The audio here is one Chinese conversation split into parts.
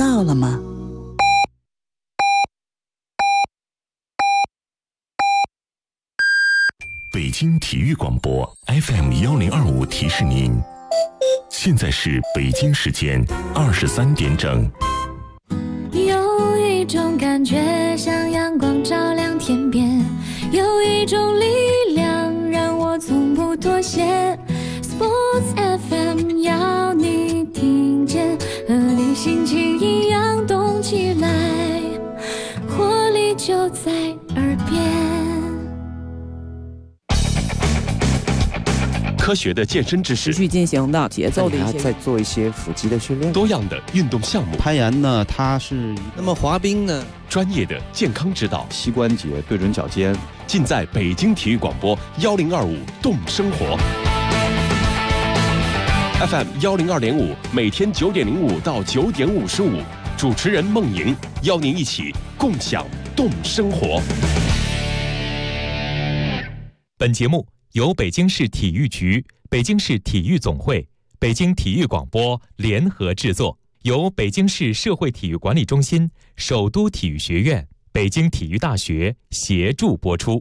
到了吗？ 北京体育广播 FM1025提示您，现在是北京时间23点整。 有一种感觉像阳光照亮天边，有一种力量让我从不妥协。 Sports FM 要你听见，和你心情一样动起来，活力就在耳边。 科学的健身知识， 持续进行的节奏的一些， 再做一些腹肌的训练， 多样的运动项目， 攀岩呢，它是那么滑冰呢， 专业的健康指导， 膝关节对准脚尖， 尽在北京体育广播1025动生活 FM 102.5，每天9点05到9点55，主持人孟莹邀您一起共享动生活。 本节目由北京市体育局、北京市体育总会、北京体育广播联合制作，由北京市社会体育管理中心、首都体育学院、北京体育大学协助播出。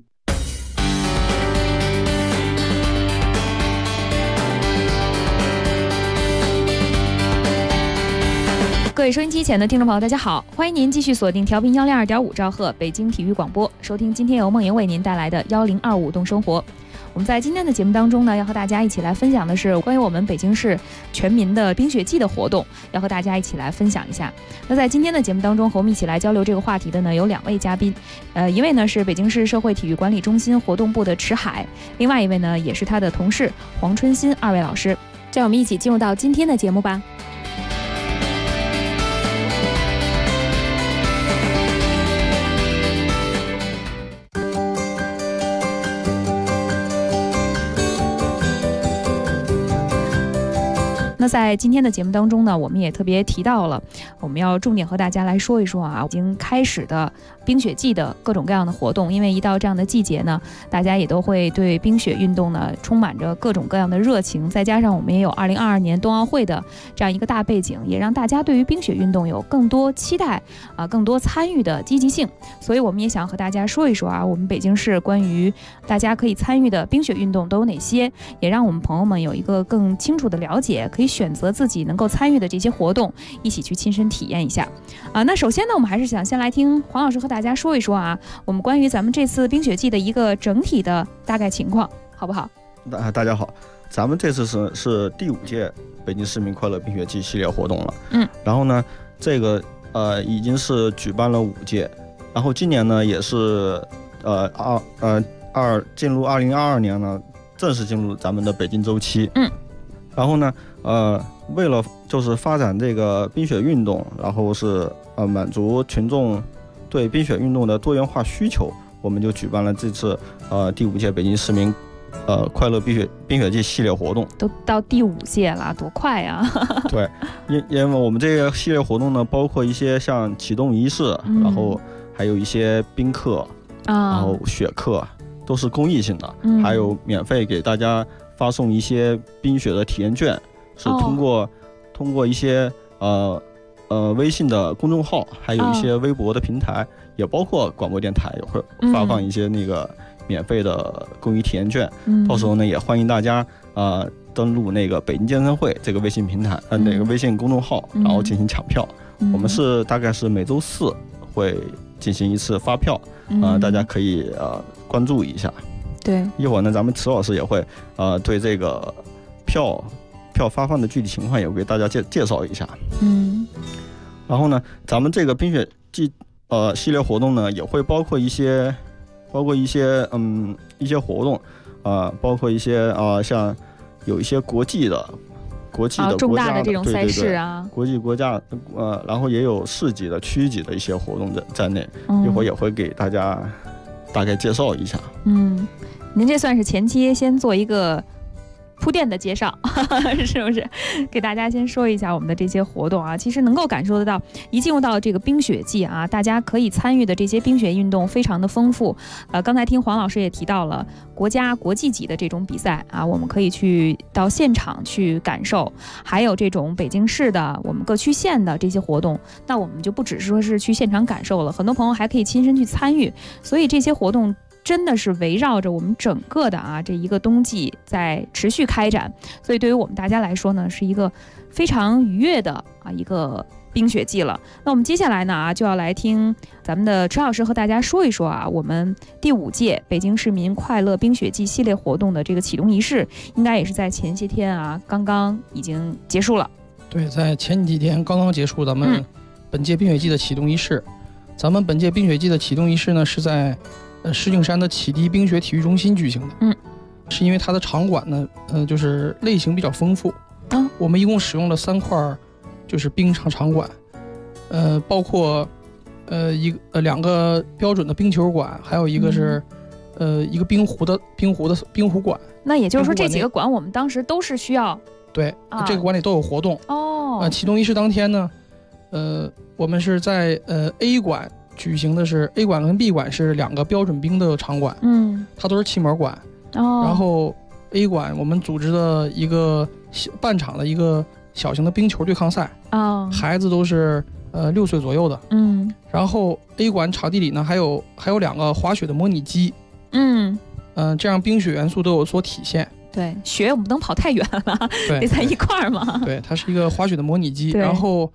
各位收音机前的听众朋友，大家好，欢迎您继续锁定调频102.5兆赫北京体育广播，收听今天由孟莹为您带来的1025动生活。我们在今天的节目当中呢，要和大家一起来分享的是关于我们北京市全民的冰雪季的活动，要和大家一起来分享一下。那在今天的节目当中，和我们一起来交流这个话题的呢，有2位嘉宾，一位呢是北京市社会体育管理中心活动部的池海，另外一位呢也是他的同事黄春新2位老师。这样我们一起进入到今天的节目吧。那在今天的节目当中呢，我们也特别提到了，我们要重点和大家来说一说啊，已经开始的冰雪季的各种各样的活动。因为一到这样的季节呢，大家也都会对冰雪运动呢充满着各种各样的热情，再加上我们也有2022年冬奥会的这样一个大背景，也让大家对于冰雪运动有更多期待啊，更多参与的积极性。所以我们也想和大家说一说啊，我们北京市关于大家可以参与的冰雪运动都有哪些，也让我们朋友们有一个更清楚的了解，可以选择自己能够参与的这些活动，一起去亲身体验一下啊。那首先呢，我们还是想先来听黄老师和大家说一说啊，我们关于咱们这次冰雪季的一个整体的大概情况，好不好？ 大家好，咱们这次是第5届北京市民快乐冰雪季系列活动了。然后呢，这个已经是举办了5届，然后今年呢也是进入2022年呢，正式进入咱们的北京周期。然后呢，为了就是发展这个冰雪运动，然后是满足群众对冰雪运动的多元化需求，我们就举办了这次第5届北京市民快乐冰雪季系列活动。 都到第5届了，多快啊！ 对，因为我们这个系列活动呢，包括一些像启动仪式，然后还有一些冰课然后雪课，都是公益性的，还有免费给大家发送一些冰雪的体验券，是通过一些微信的公众号，还有一些微博的平台，也包括广播电台也会发放一些那个免费的公益体验券。到时候呢，也欢迎大家登录那个北京健身会这个微信平台那个微信公众号，然后进行抢票。我们是大概是每周4会进行一次发票，大家可以关注一下。 对， 一会儿呢，咱们池老师也会对这个票发放的具体情况也会给大家介绍一下。然后呢，咱们这个冰雪季系列活动呢，也会包括一些活动包括一些像有一些国际的重大的这种赛事啊， 国际国家然后也有市级的区级的一些活动在内，一会儿也会给大家大概介绍一下。 您这算是前期先做一个铺垫的介绍，是不是？给大家先说一下我们的这些活动啊，其实能够感受得到，一进入到这个冰雪季啊，大家可以参与的这些冰雪运动非常的丰富。刚才听黄老师也提到了国家国际级的这种比赛啊，我们可以去到现场去感受，还有这种北京市的我们各区县的这些活动，那我们就不只是说是去现场感受了，很多朋友还可以亲身去参与，所以这些活动真的是围绕着我们整个的这一个冬季在持续开展，所以对于我们大家来说呢，是一个非常愉悦的一个冰雪季了。那我们接下来呢就要来听咱们的池老师和大家说一说我们第5届北京市民快乐冰雪季系列活动的这个启动仪式，应该也是在前些天刚刚已经结束了。 对，在前几天刚刚结束咱们本届冰雪季的启动仪式。咱们本届冰雪季的启动仪式呢是在石景山的启迪冰雪体育中心举行的。是因为它的场馆呢就是类型比较丰富。我们一共使用了3块就是冰上场馆，包括2个标准的冰球馆，还有一个是一个冰壶馆。那也就是说这几个馆我们当时都是需要对这个馆里都有活动。启动仪式当天呢我们是在A 馆举行的是 A 馆跟 B 馆是2个标准冰的场馆，它都是气膜馆。然后 A 馆我们组织的一个半场的一个小型的冰球对抗赛，孩子都是6岁左右的。然后 A 馆场地里呢还有2个滑雪的模拟机，这样冰雪元素都有所体现。 对，雪我们不能跑太远了，得在一块儿嘛。 对，它是一个滑雪的模拟机。然后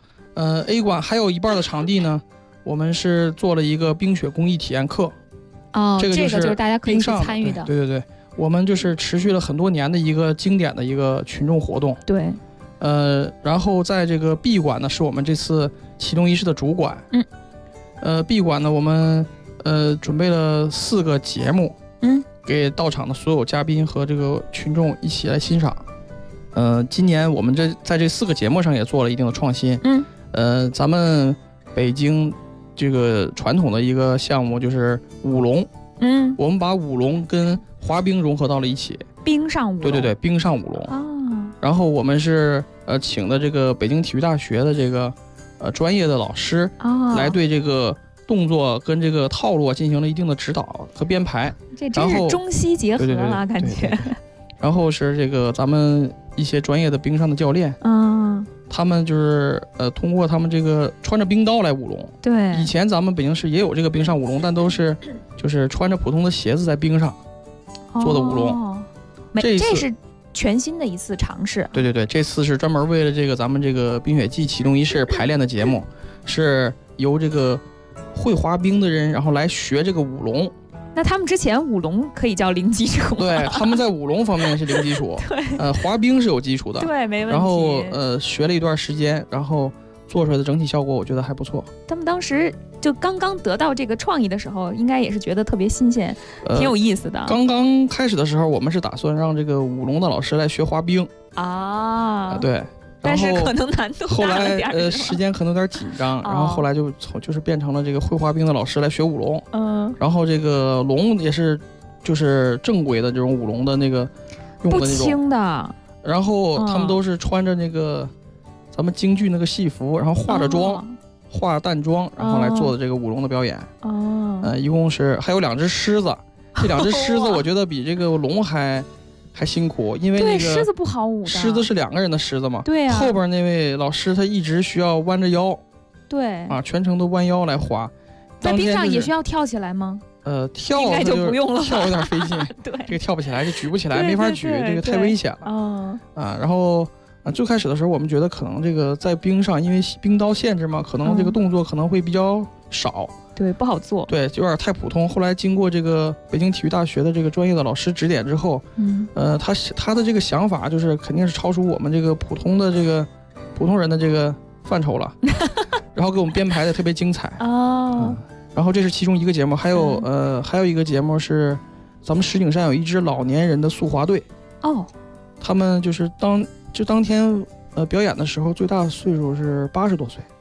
A 馆还有一半的场地呢，我们是做了一个冰雪工艺体验课。这个就是大家可以去参与的。 对，我们就是持续了很多年的一个经典的一个群众活动。 对， 然后在这个 B 馆呢，是我们这次启动仪式的主馆。B 馆呢，我们准备了4个节目，给到场的所有嘉宾和这个群众一起来欣赏。今年我们在这4个节目上也做了一定的创新。咱们北京这个传统的一个项目就是舞龙。我们把舞龙跟滑冰融合到了一起。 冰上舞龙。 对，冰上舞龙。然后我们是请的这个北京体育大学的这个专业的老师来对这个动作跟这个套路进行了一定的指导和编排。 这真是中西结合了，感觉。 然后是这个咱们一些专业的冰上的教练，他们就是通过他们这个穿着冰刀来舞龙。 对， 以前咱们北京市也有这个冰上舞龙，但都是就是穿着普通的鞋子在冰上做的舞龙。 这是全新的一次尝试。 对，这次是专门为了这个咱们这个冰雪季启动仪式排练的节目，是由这个会滑冰的人然后来学这个舞龙。 那他们之前舞龙可以叫零基础？ 对，他们在舞龙方面是零基础。 对， 滑冰是有基础的。 对，没问题。 然后学了一段时间，然后做出来的整体效果我觉得还不错。 他们当时就刚刚得到这个创意的时候，应该也是觉得特别新鲜，挺有意思的。 刚刚开始的时候，我们是打算让这个舞龙的老师来学滑冰对。 但是可能难度大了点。 后来时间可能有点紧张，然后后来就是变成了这个会滑冰的老师来学舞龙。然后这个龙也是就是正规的这种舞龙的那个用的那种不轻的。 然后他们都是穿着那个咱们京剧那个戏服，然后化着妆，化淡妆，然后来做的这个舞龙的表演。一共是还有2只狮子，这2只狮子我觉得比这个龙还辛苦，因为那个狮子不好舞的。 狮子是2个人的狮子嘛。 对啊。 后边那位老师他一直需要弯着腰。 对。 全程都弯腰来滑。 在冰上也需要跳起来吗？ 跳应该就不用了。 跳有点费劲。 对。 这个跳不起来，这举不起来，没法举，这个太危险了。然后最开始的时候我们觉得可能这个在冰上，因为冰刀限制嘛，可能这个动作可能会比较少。 对，不好做。 对，有点太普通。后来经过这个北京体育大学的这个专业的老师指点之后，他的这个想法就是肯定是超出我们这个普通人的这个范畴了，然后给我们编排的特别精彩。然后这是其中一个节目，还有一个节目是咱们石景山有一支老年人的速滑队。他们就是当天表演的时候最大岁数是80多岁。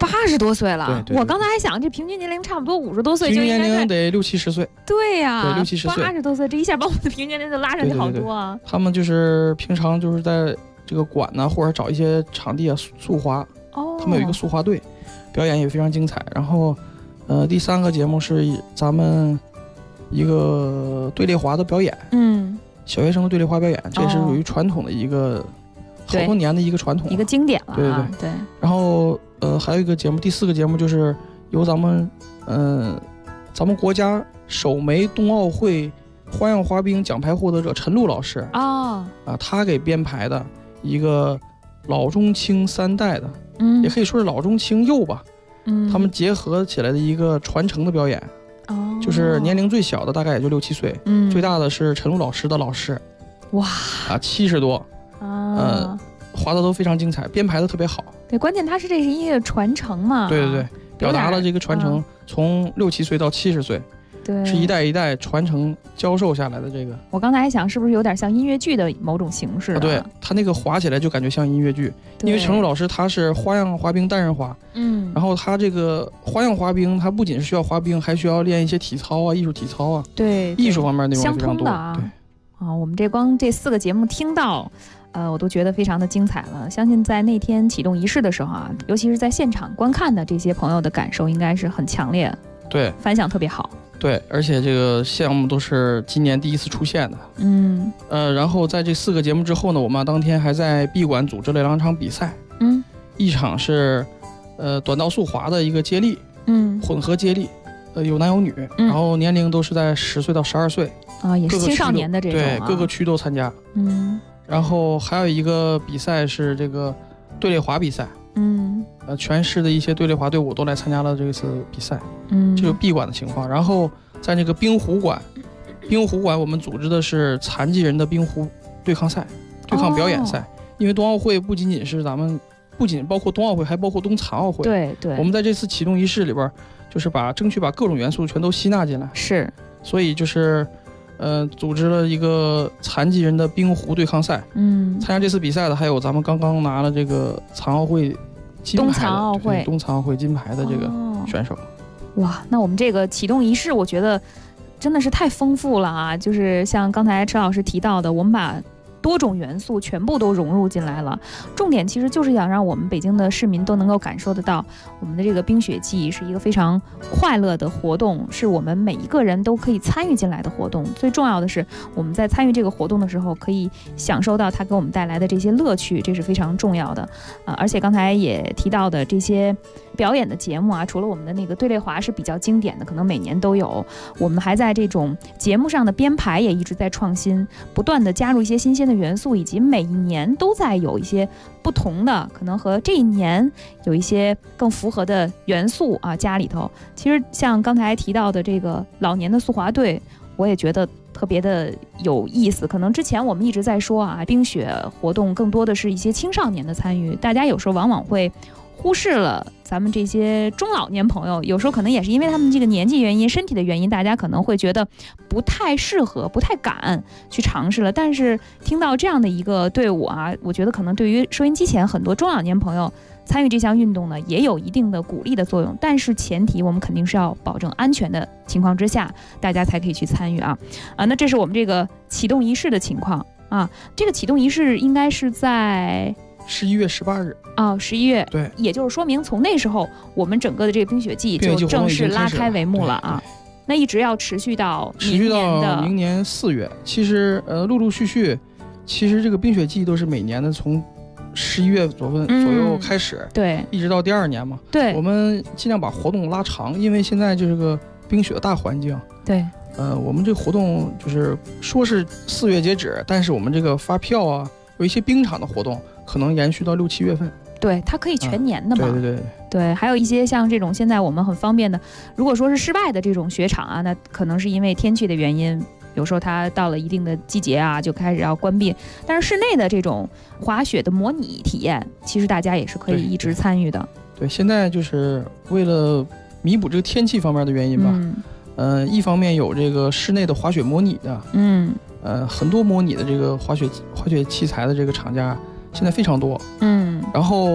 80多岁了。 对对对， 我刚才还想，这平均年龄差不多50多岁， 平均年龄得60、70岁。 对呀， 对，60、70岁 ，80多岁，这一下把我们的平均年龄就拉上去好多啊。 对对对，他们就是平常就是在这个馆呢，或者找一些场地啊速滑。他们有一个速滑队，表演也非常精彩。然后，第3个节目是咱们一个队列滑的表演，小学生的队列滑表演，这也是属于传统的一个好多年的一个传统， 一个经典了。 对对对。然后还有一个节目，第4个节目就是由咱们国家首枚冬奥会花样滑冰奖牌获得者陈露老师他给编排的一个老中青3代的，也可以说是老中青幼吧，他们结合起来的一个传承的表演。就是年龄最小的大概也就6、7岁，最大的是陈露老师的老师， 哇 ，70多，滑的都非常精彩，编排的特别好。 对，关键这是一个传承嘛。 对对对，表达了这个传承，从6、7岁到70岁。 对， 是一代一代传承教授下来的这个。 我刚才还想，是不是有点像音乐剧的某种形式？ 对，他那个滑起来就感觉像音乐剧，因为陈露老师他是花样滑冰单人滑，然后他这个花样滑冰，他不仅是需要滑冰，还需要练一些体操啊、艺术体操啊， 对， 艺术方面内容非常多。 对我们这4个节目听到。我都觉得非常的精彩了。相信在那天启动仪式的时候尤其是在现场观看的这些朋友的感受应该是很强烈， 对， 反响特别好。 对，而且这个项目都是今年第1次出现的。然后在这4个节目之后呢，我们当天还在闭馆组织了2场比赛。一场是短道速滑的一个接力，混合接力，有男有女，然后年龄都是在10岁到12岁也是青少年的这种， 对，各个区都参加。然后还有一个比赛是这个队列滑比赛，全市的一些队列滑队伍都来参加了这次比赛，这就闭馆的情况。然后在那个冰壶馆我们组织的是残疾人的冰壶对抗赛、对抗表演赛。因为冬奥会不仅包括冬奥会，还包括冬残奥会。 对对， 我们在这次启动仪式里边，就是争取把各种元素全都吸纳进来。 是， 所以就是组织了一个残疾人的冰壶对抗赛。参加这次比赛的还有咱们刚刚拿了这个残奥会金牌的冬残奥会金牌的这个选手。 哇，那我们这个启动仪式我觉得真的是太丰富了就是像刚才陈老师提到的，我们把多种元素全部都融入进来了。重点其实就是想让我们北京的市民都能够感受得到，我们的这个冰雪季是一个非常快乐的活动，是我们每一个人都可以参与进来的活动。最重要的是，我们在参与这个活动的时候，可以享受到它给我们带来的这些乐趣，这是非常重要的。而且刚才也提到的这些表演的节目除了我们的那个队列滑是比较经典的，可能每年都有，我们还在这种节目上的编排也一直在创新，不断的加入一些新鲜的元素，以及每一年都在有一些不同的，可能和这一年有一些更符合的元素加里头。其实像刚才提到的这个老年的速滑队，我也觉得特别的有意思。可能之前我们一直在说冰雪活动更多的是一些青少年的参与，大家有时候往往会忽视了咱们这些中老年朋友，有时候可能也是因为他们这个年纪原因、身体的原因，大家可能会觉得不太适合、不太敢去尝试了。但是听到这样的一个队伍我觉得可能对于收音机前很多中老年朋友参与这项运动呢，也有一定的鼓励的作用。但是前提我们肯定是要保证安全的情况之下，大家才可以去参与那这是我们这个启动仪式的情况这个启动仪式应该是在 11月18日 11月， 对， 也就是说明从那时候我们整个的这个冰雪季就正式拉开帷幕了那一直要持续到明年4月。其实陆陆续续，其实这个冰雪季都是每年的从11月左右开始， 对， 一直到第2年嘛。 对， 我们尽量把活动拉长，因为现在就是个冰雪的大环境。 对， 我们这个活动就是说是4月截止，但是我们这个发票有一些冰场的活动可能延续到6、7月份。 对，它可以全年的嘛。 对， 还有一些像这种现在我们很方便的，如果说是室外的这种雪场那可能是因为天气的原因，有时候它到了一定的季节就开始要关闭。但是室内的这种滑雪的模拟体验，其实大家也是可以一直参与的。 对，现在就是为了弥补这个天气方面的原因吧。一方面有这个室内的滑雪模拟的，很多模拟的这个滑雪器材的这个厂家现在非常多。然后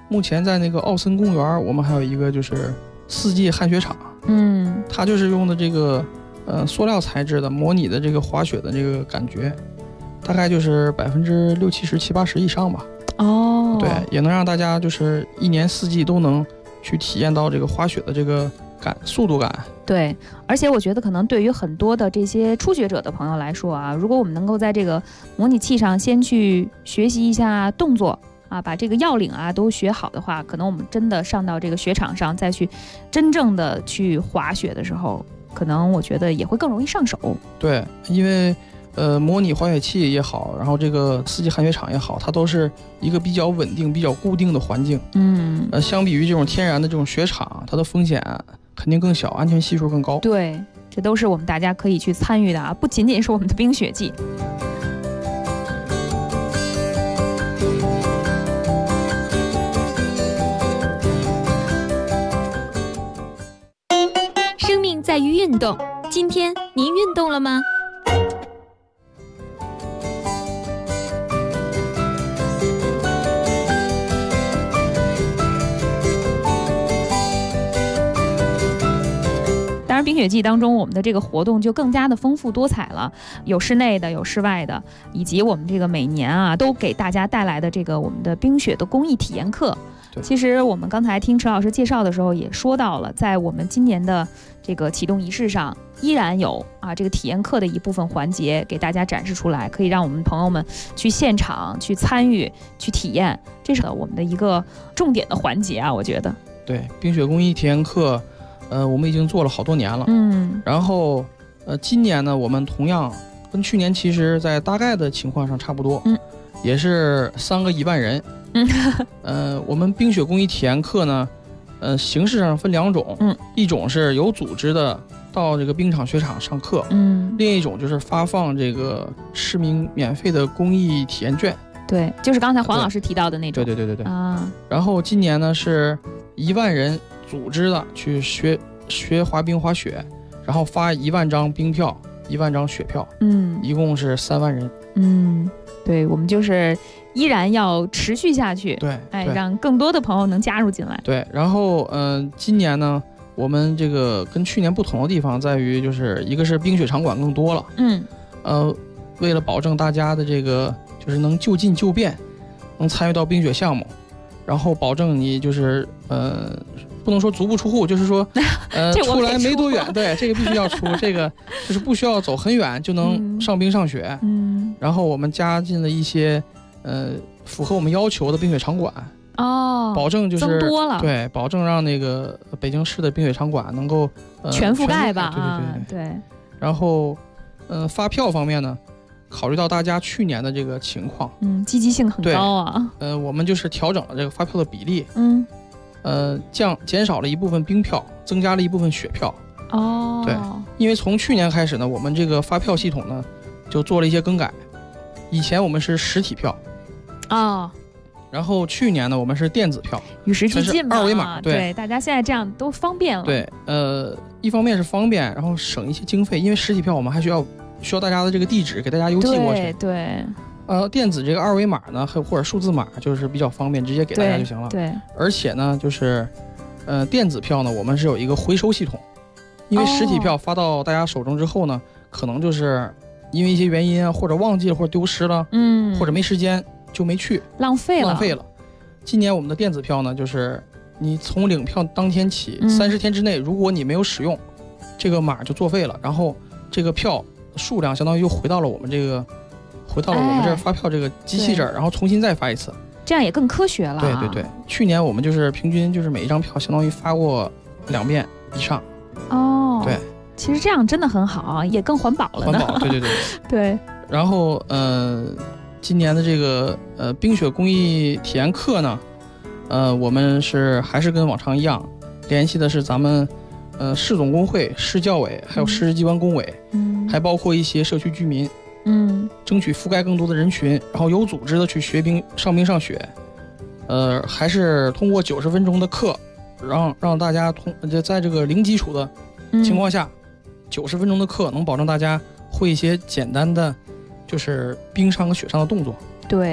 目前在那个奥森公园，我们还有一个就是4季旱雪场，它就是用的这个塑料材质的，模拟的这个滑雪的这个感觉，大概就是60%、70%、70%、80%以上吧。对，也能让大家就是1年4季都能去体验到这个滑雪的这个速度感。 对，而且我觉得可能对于很多的这些初学者的朋友来说啊，如果我们能够在这个模拟器上先去学习一下动作啊，把这个要领啊都学好的话，可能我们真的上到这个雪场上再去真正的去滑雪的时候，可能我觉得也会更容易上手。 对，因为模拟滑雪器也好，然后这个4季旱雪场也好，它都是一个比较稳定、比较固定的环境。相比于这种天然的这种雪场，它的风险肯定更小，安全系数更高。 对，这都是我们大家可以去参与的啊，不仅仅是我们的冰雪季。 生命在于运动，今天您运动了吗？ 当然冰雪季当中，我们的这个活动就更加的丰富多彩了，有室内的，有室外的，以及我们这个每年啊都给大家带来的这个我们的冰雪的公益体验课。其实我们刚才听池老师介绍的时候也说到了，在我们今年的这个启动仪式上，依然有这个体验课的一部分环节给大家展示出来，可以让我们朋友们去现场去参与去体验，这是我们的一个重点的环节啊，我觉得。 对，冰雪公益体验课我们已经做了好多年了。然后今年呢，我们同样跟去年其实在大概的情况上差不多，也是3个1万人。我们冰雪公益体验课呢，形式上分2种，一种是有组织的到这个冰场雪场上课，另一种就是发放这个市民免费的公益体验券。 对，就是刚才黄老师提到的那种。 对啊。然后今年呢是1万人组织的去学滑冰滑雪，然后发1万张冰票，1万张雪票，一共是3万人。 对，我们就是依然要持续下去， 对， 让更多的朋友能加入进来。 对，然后今年呢，我们这个跟去年不同的地方在于，就是一个是冰雪场馆更多了，为了保证大家的这个就是能就近就便，能参与到冰雪项目，然后保证你就是不能说足不出户，就是说出来没多远，对，这个必须要出，这个就是不需要走很远就能上冰上雪。然后我们加进了一些符合我们要求的冰雪场馆，保证就是增多了， 对，保证让那个北京市的冰雪场馆能够全覆盖吧。对。 然后发票方面呢，考虑到大家去年的这个情况， 积极性很高啊。 我们就是调整了这个发票的比例，减少了一部分冰票，增加了一部分雪票。对，因为从去年开始呢，我们这个发票系统呢就做了一些更改。以前我们是实体票，然后去年呢我们是电子票， 与时俱进嘛， 二维码。 对，大家现在这样都方便了。 对，一方面是方便，然后省一些经费，因为实体票我们还需要大家的这个地址给大家邮寄过去。 对。 电子这个二维码呢，或者数字码就是比较方便，直接给大家就行了。 对。 而且呢，就是电子票呢，我们是有一个回收系统，因为实体票发到大家手中之后呢，可能就是因为一些原因啊，或者忘记了，或者丢失了，或者没时间就没去， 浪费了。 今年我们的电子票呢，就是你从领票当天起30天之内，如果你没有使用，这个码就作废了，然后这个票数量相当于又回到了我们这儿发票这个机器这儿，然后重新再发一次， 这样也更科学了。 对，去年我们就是平均就是每一张票相当于发过2遍以上。对， 其实这样真的很好，也更环保了呢。 环保，对。 对。 然后今年的这个冰雪公益体验课呢，我们还是跟往常一样，联系的是咱们市总工会、市教委，还有市机关工委，还包括一些社区居民，争取覆盖更多的人群，然后有组织的去上冰上雪，还是通过90分钟的课，让大家在这个零基础的情况下，90分钟的课能保证大家会一些简单的就是冰上和雪上的动作。 对，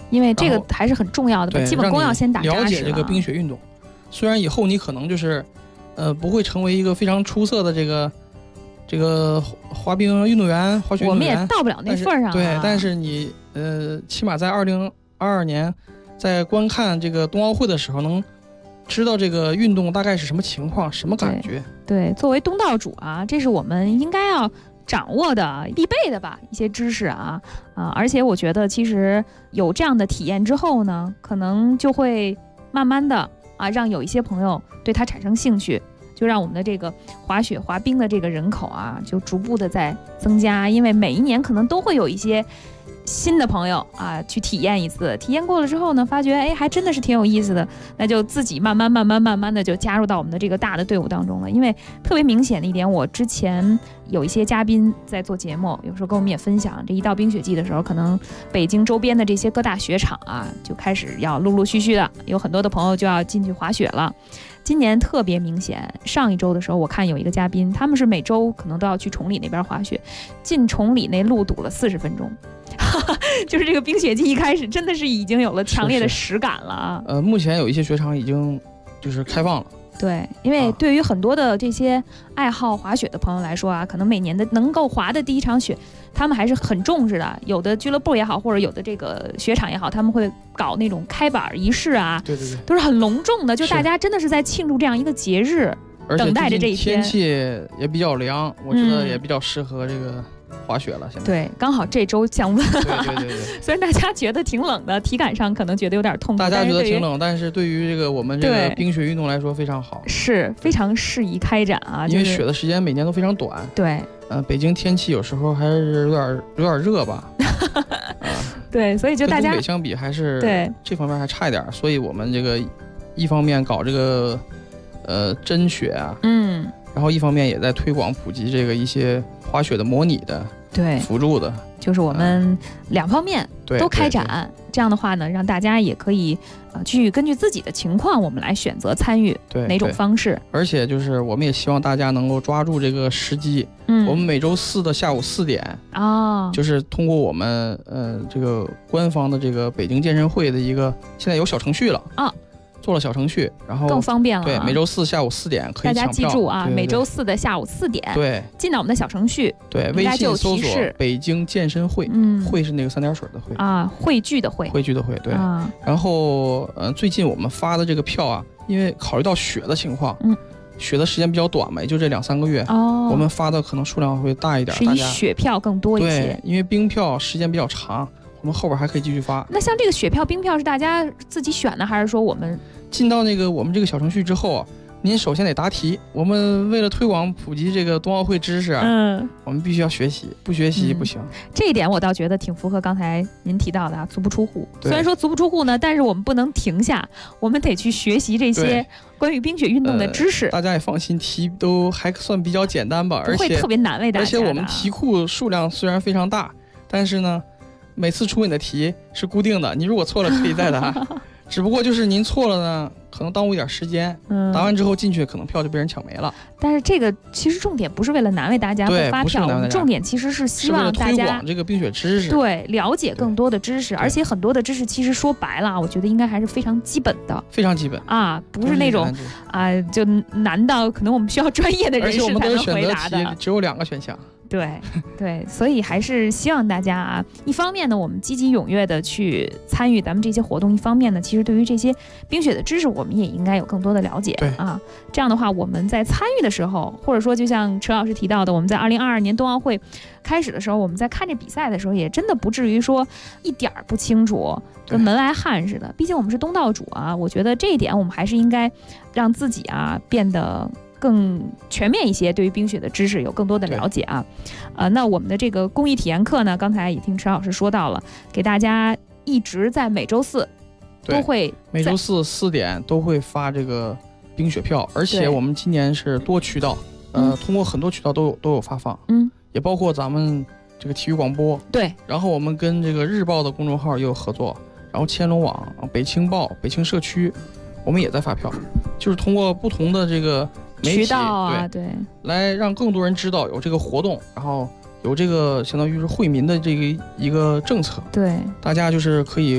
因为这个还是很重要的吧，基本功要先打扎实。 了解这个冰雪运动，虽然以后你可能就是不会成为一个非常出色的这个滑冰运动员、滑雪运动员， 我们也到不了那份上。 对，但是你起码在2022年在观看这个冬奥会的时候，能知道这个运动大概是什么情况、什么感觉。 对，作为东道主啊，这是我们应该要掌握的必备的吧一些知识啊，而且我觉得其实有这样的体验之后呢，可能就会慢慢的让有一些朋友对它产生兴趣，就让我们的这个滑雪滑冰的这个人口啊，就逐步的在增加，因为每一年可能都会有一些新的朋友去体验一次，体验过了之后呢，发觉还真的是挺有意思的，那就自己慢慢的就加入到我们的这个大的队伍当中了。因为特别明显的一点，我之前有一些嘉宾在做节目，有时候跟我们也分享，这一到冰雪季的时候，可能北京周边的这些各大雪场就开始要陆陆续续的有很多的朋友就要进去滑雪了。今年特别明显，上一周的时候我看有一个嘉宾，他们是每周可能都要去崇礼那边滑雪，进崇礼那路堵了40分钟。就是这个冰雪季一开始真的是已经有了强烈的实感了目前有一些雪场已经就是开放了。 对，因为对于很多的这些爱好滑雪的朋友来说可能每年的能够滑的第一场雪，他们还是很重视的。有的俱乐部也好，或者有的这个雪场也好，他们会搞那种开板仪式对， 都是很隆重的，就大家真的是在庆祝这样一个节日，等待着这一天。 天气也比较凉，我觉得也比较适合这个滑雪了。现在对，刚好这周降温。 对。 虽然大家觉得挺冷的，体感上可能觉得有点痛苦， 大家觉得挺冷，但是对于这个我们这个冰雪运动来说非常好， 是非常适宜开展因为雪的时间每年都非常短。 对， 北京天气有时候还是有点热吧。 对，所以就大家跟东北相比还是对这方面还差一点，所以我们这个一方面搞这个真雪然后一方面也在推广普及这个一些滑雪的模拟的辅助的， 就是我们两方面都开展。这样的话呢，让大家也可以去根据自己的情况，我们来选择参与哪种方式。 而且就是我们也希望大家能够抓住这个时机。我们每周4的下午4点就是通过我们这个官方的这个北京健身会的一个，现在有小程序了做了小程序，然后更方便了。 对，每周4下午4点可以抢票。 大家记住对， 每周4的下午4点， 对， 进到我们的小程序， 对，微信搜索北京健身会，会是那个3点水的会汇聚的会， 对。然后最近我们发的这个票因为考虑到雪的情况，雪的时间比较短嘛，也就这2-3个月，我们发的可能数量会大一点， 是以雪票更多一些。 对，因为冰票时间比较长，我们后边还可以继续发。 那像这个雪票、冰票是大家自己选的，还是说我们进到我们这个小程序之后您首先得答题。我们为了推广普及这个冬奥会知识我们必须要学习，不学习不行。 这一点我倒觉得挺符合刚才您提到的足不出户。虽然说足不出户呢，但是我们不能停下，我们得去学习这些关于冰雪运动的知识。 大家也放心，题都还算比较简单吧， 不会特别难为大家。 而且我们题库数量虽然非常大，但是呢每次出你的题是固定的，你如果错了可以再答只不过就是您错了呢，可能耽误一点时间，答完之后进去可能票就被人抢没了。 但是这个其实重点不是为了难为大家或发票，重点其实是希望大家推广这个冰雪知识， 了解更多的知识，而且很多的知识其实说白了，我觉得应该还是非常基本的， 非常基本不是那种就难到可能我们需要专业的人士才能回答的。 只有2个选项。 对，所以还是希望大家一方面呢，我们积极踊跃的去参与咱们这些活动；一方面呢，其实对于这些冰雪的知识，我们也应该有更多的了解这样的话，我们在参与的时候，或者说就像陈老师提到的，我们在2022年冬奥会开始的时候，我们在看这比赛的时候，也真的不至于说一点儿不清楚，跟门外汉似的。毕竟我们是东道主我觉得这一点我们还是应该让自己变得更全面一些，对于冰雪的知识有更多的了解那我们的这个公益体验课呢，刚才也听陈老师说到了，给大家一直在每周4都会， 每周4点都会发这个冰雪票，而且我们今年是多渠道，通过很多渠道都有发放，也包括咱们这个体育广播，然后我们跟这个日报的公众号也有合作，然后千龙网、北青报、北青社区，我们也在发票，就是通过不同的这个媒体渠道对， 来让更多人知道有这个活动，然后有这个相当于是惠民的这个一个政策， 对， 大家就是可以不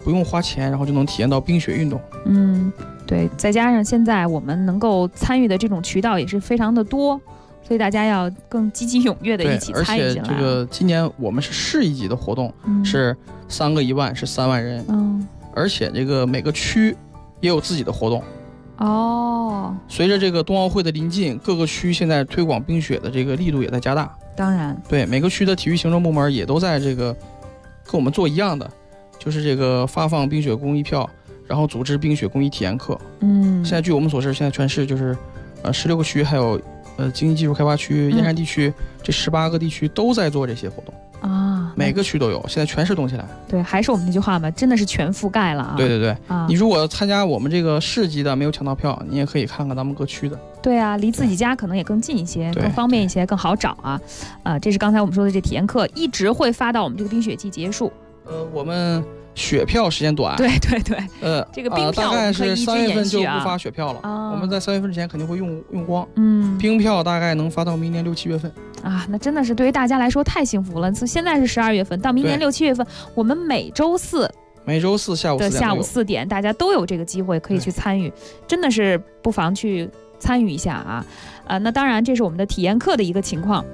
不用花钱，然后就能体验到冰雪运动。 对，再加上现在我们能够参与的这种渠道也是非常的多，所以大家要更积极踊跃的一起参与进来。 而且这个今年我们是市一级的活动，是3个1万，是3万人。而且这个每个区也有自己的活动。随着这个冬奥会的临近，各个区现在推广冰雪的这个力度也在加大。 当然， 对，每个区的体育行政部门也都在这个跟我们做一样的，就是这个发放冰雪公益票，然后组织冰雪公益体验课。现在据我们所知，现在全市就是16个区，还有经济技术开发区、燕山地区这18个地区都在做这些活动每个区都有，现在全市动起来。 对，还是我们那句话嘛，真的是全覆盖了啊。 对你如果参加我们这个市级的没有抢到票，你也可以看看咱们各区的。 对啊，离自己家可能也更近一些，更方便一些，更好找啊。这是刚才我们说的这体验课，一直会发到我们这个冰雪季结束。 我们雪票时间短， 对，这个冰票大概是3月份就不发雪票了。我们在3月份之前肯定会用光。冰票大概能发到明年6、7月份那真的是对于大家来说太幸福了。现在是12月份，到明年6、7月份，我们每周四下午4点，大家都有这个机会可以去参与，真的是不妨去参与一下啊。那当然，这是我们的体验课的一个情况。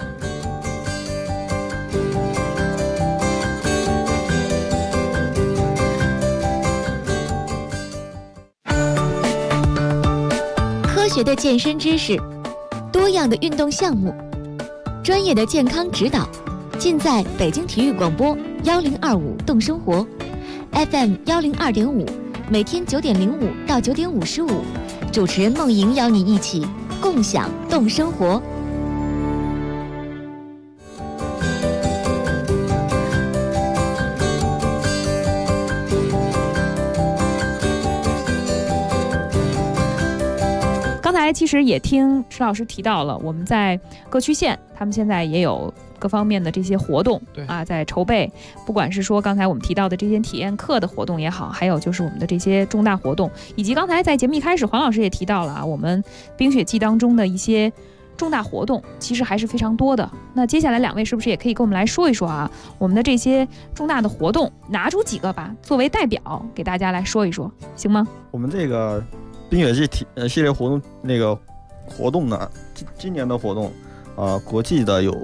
科学的健身知识，多样的运动项目，专业的健康指导，尽在北京体育广播1025动生活 FM 102.5，每天9点05到9点55，主持人梦莹邀你一起共享动生活。 其实也听石老师提到了，我们在各区县，他们现在也有各方面的这些活动，在筹备。不管是说刚才我们提到的这些体验课的活动也好，还有就是我们的这些重大活动，以及刚才在节目一开始黄老师也提到了我们冰雪季当中的一些重大活动，其实还是非常多的。那接下来2位是不是也可以跟我们来说一说我们的这些重大的活动，拿出几个吧，作为代表给大家来说一说，行吗？ 我们这个冰雪季系列活动那个活动呢，今年的活动国际的有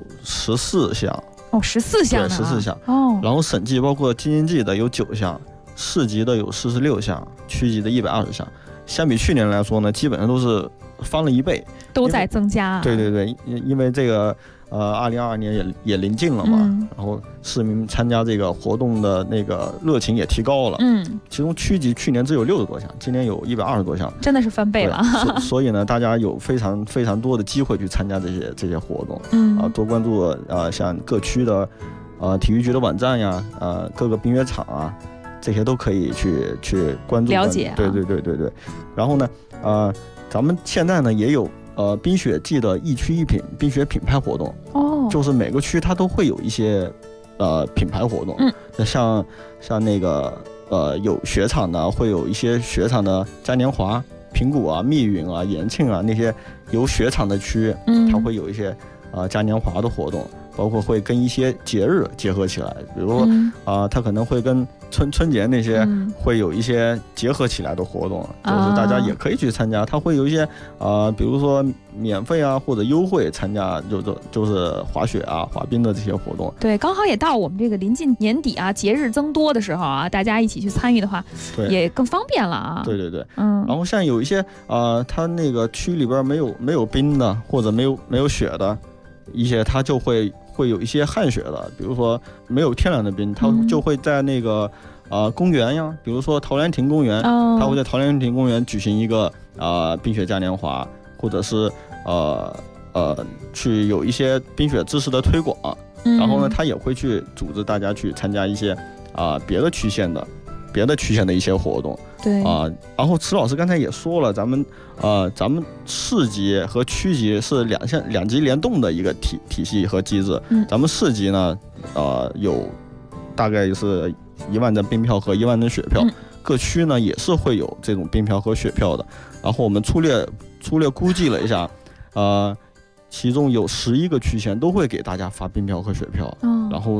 14项 14项对14项然后省级包括京津冀的有9项，市级的有46项，区级的120项。相比去年来说呢，基本上都是翻了1倍， 都在增加。 对，因为这个2022年也临近了嘛，然后市民参加这个活动的那个热情也提高了。其中区级去年只有60多项，今年有120多项， 真的是翻倍了。 所以呢，大家有非常非常多的机会去参加这些活动。多关注像各区的体育局的网站呀，各个冰雪场啊，这些都可以去关注了解。 对。然后呢，咱们现在呢也有冰雪季的一区一品冰雪品牌活动。就是每个区它都会有一些品牌活动。像那个有雪场的会有一些雪场的嘉年华，平谷啊、密云啊、延庆啊那些有雪场的区，它会有一些嘉年华的活动。包括会跟一些节日结合起来，比如说它可能会跟春节那些会有一些结合起来的活动，就是大家也可以去参加。它会有一些比如说免费或者优惠参加，就是滑雪滑冰的这些活动。 对，刚好也到我们这个临近年底节日增多的时候大家一起去参与的话，也更方便了对。然后像有一些它那个区里边没有冰的或者没有雪的一些，它就会有一些旱雪的，比如说没有天然的冰，它就会在那个公园呀，比如说陶然亭公园，它会在陶然亭公园举行一个冰雪嘉年华，或者是去有一些冰雪知识的推广。然后呢，它也会去组织大家去参加一些别的区县的一些活动。 对然后池老师刚才也说了，咱们市级和区级是两级联动的一个体系和机制。咱们市级呢，有大概是1万张冰票和1万张雪票，各区呢也是会有这种冰票和雪票的。然后我们粗略估计了一下，其中有11个区县都会给大家发冰票和雪票。然后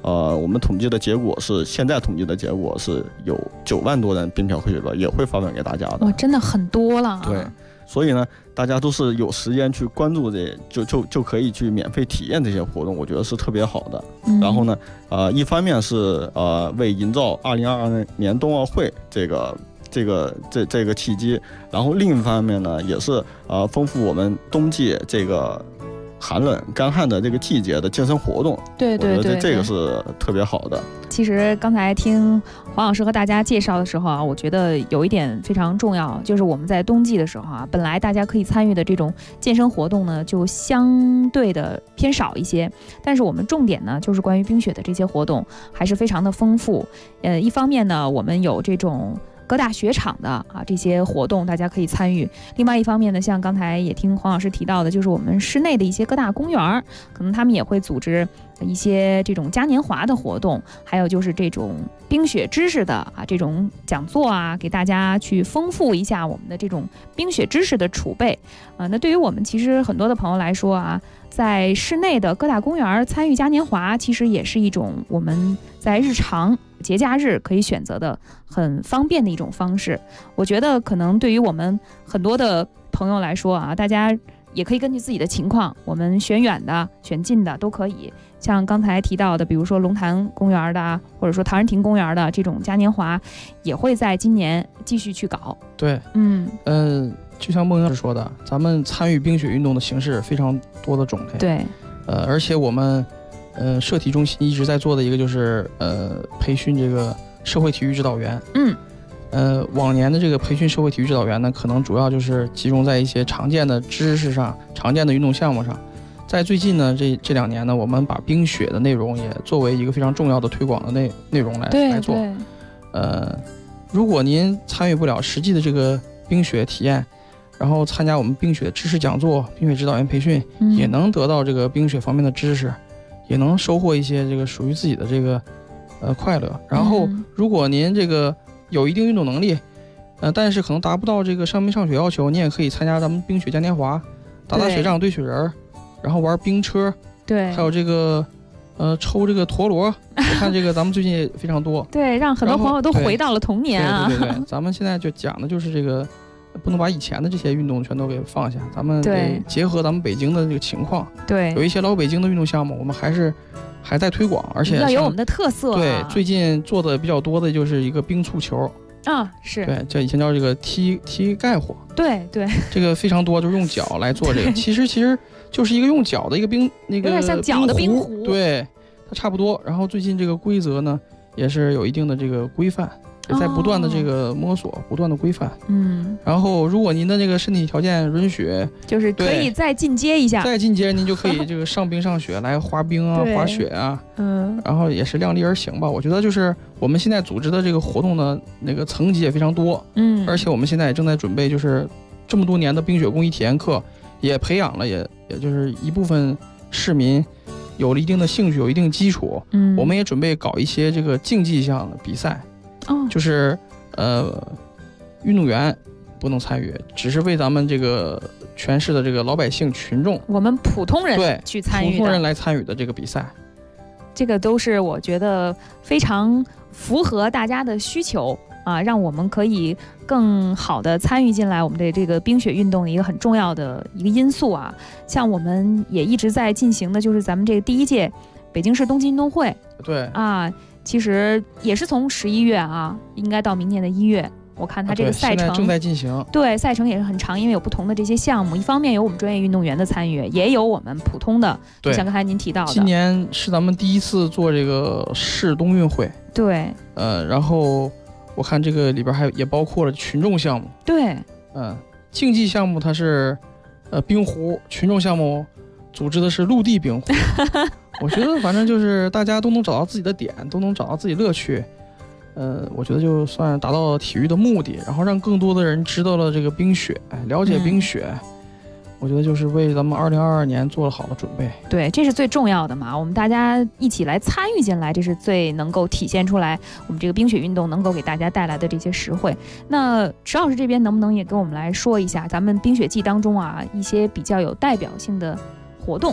我们统计的结果是，现在统计的结果是有9万多人冰漂会雪乐也会发表给大家的。 哇，真的很多了。 对，所以呢，大家都是有时间去关注这，就可以去免费体验这些活动，我觉得是特别好的。然后呢，一方面是为营造2022年冬奥会这个契机，然后另一方面呢，也是丰富我们冬季这个寒冷干旱的这个季节的健身活动。 对， 我觉得这个是特别好的。 其实刚才听黄老师和大家介绍的时候啊，我觉得有一点非常重要，就是我们在冬季的时候啊，本来大家可以参与的这种健身活动呢，就相对的偏少一些。但是我们重点呢，就是关于冰雪的这些活动还是非常的丰富。一方面呢，我们有这种各大雪场的这些活动大家可以参与，另外一方面呢，像刚才也听黄老师提到的，就是我们室内的一些各大公园，可能他们也会组织一些这种嘉年华的活动，还有就是这种冰雪知识的这种讲座给大家去丰富一下我们的这种冰雪知识的储备。那对于我们其实很多的朋友来说在室内的各大公园参与嘉年华，其实也是一种我们在日常节假日可以选择的很方便的一种方式。我觉得可能对于我们很多的朋友来说大家也可以根据自己的情况，我们选远的选近的都可以。像刚才提到的，比如说龙潭公园的，或者说陶然亭公园的这种嘉年华，也会在今年继续去搞。 对，就像孟老师说的，咱们参与冰雪运动的形式非常多的种类。 对， 而且我们社体中心一直在做的一个就是培训这个社会体育指导员。往年的这个培训社会体育指导员呢，可能主要就是集中在一些常见的知识上、常见的运动项目上。在最近呢，这2年呢，我们把冰雪的内容也作为一个非常重要的推广的内容来做。如果您参与不了实际的这个冰雪体验，然后参加我们冰雪知识讲座、冰雪指导员培训，也能得到这个冰雪方面的知识，也能收获一些这个属于自己的这个快乐。然后如果您这个有一定运动能力，但是可能达不到这个上冰上雪要求，你也可以参加咱们冰雪嘉年华，打雪仗、堆雪人，然后玩冰车， 对， 还有这个抽这个陀螺，我看这个咱们最近也非常多。 对，让很多朋友都回到了童年对，咱们现在就讲的就是这个，不能把以前的这些运动全都给放下，咱们得结合咱们北京的这个情况。 对， 有一些老北京的运动项目，我们还在推广，而且要有我们的特色。 对，最近做的比较多的就是一个冰簇球。 是对，叫以前叫这个踢盖火。 对， 这个非常多，就是用脚来做这个。其实就是一个用脚的一个冰，那个有点像脚的冰壶。 对，它差不多。然后最近这个规则呢，也是有一定的这个规范，也在不断的这个摸索，不断的规范。然后如果您的这个身体条件允许， 就是可以再进阶一下。 再进阶，您就可以这个上冰上雪来滑冰滑雪然后也是量力而行吧。我觉得就是我们现在组织的这个活动的那个层级也非常多。而且我们现在也正在准备，就是这么多年的冰雪公益体验课，也培养了也就是一部分市民有了一定的兴趣，有一定基础。我们也准备搞一些这个竞技项的比赛。就是运动员不能参与，只是为咱们这个全市的这个老百姓群众， 我们普通人去参与的， 普通人来参与的这个比赛， 这个都是我觉得非常符合大家的需求让我们可以更好的参与进来我们的这个冰雪运动的一个很重要的一个因素像我们也一直在进行的就是咱们这个第1届北京市冬季运动会。 对其实也是从11月应该到明年的1月，我看它这个赛程正在进行。 对，赛程也是很长，因为有不同的这些项目，一方面有我们专业运动员的参与，也有我们普通的，就像刚才您提到的。 今年是咱们第1次做这个市冬运会。 对。 然后我看这个里边也包括了群众项目。 对。 竞技项目它是冰壶，群众项目组织的是陆地冰壶。我觉得反正就是大家都能找到自己的点，都能找到自己乐趣。我觉得就算达到体育的目的，然后让更多的人知道了这个冰雪，了解冰雪。我觉得就是为咱们2022年做了好的准备。 对，这是最重要的嘛，我们大家一起来参与进来，这是最能够体现出来我们这个冰雪运动能够给大家带来的这些实惠。那池老师这边能不能也跟我们来说一下咱们冰雪季当中一些比较有代表性的活动？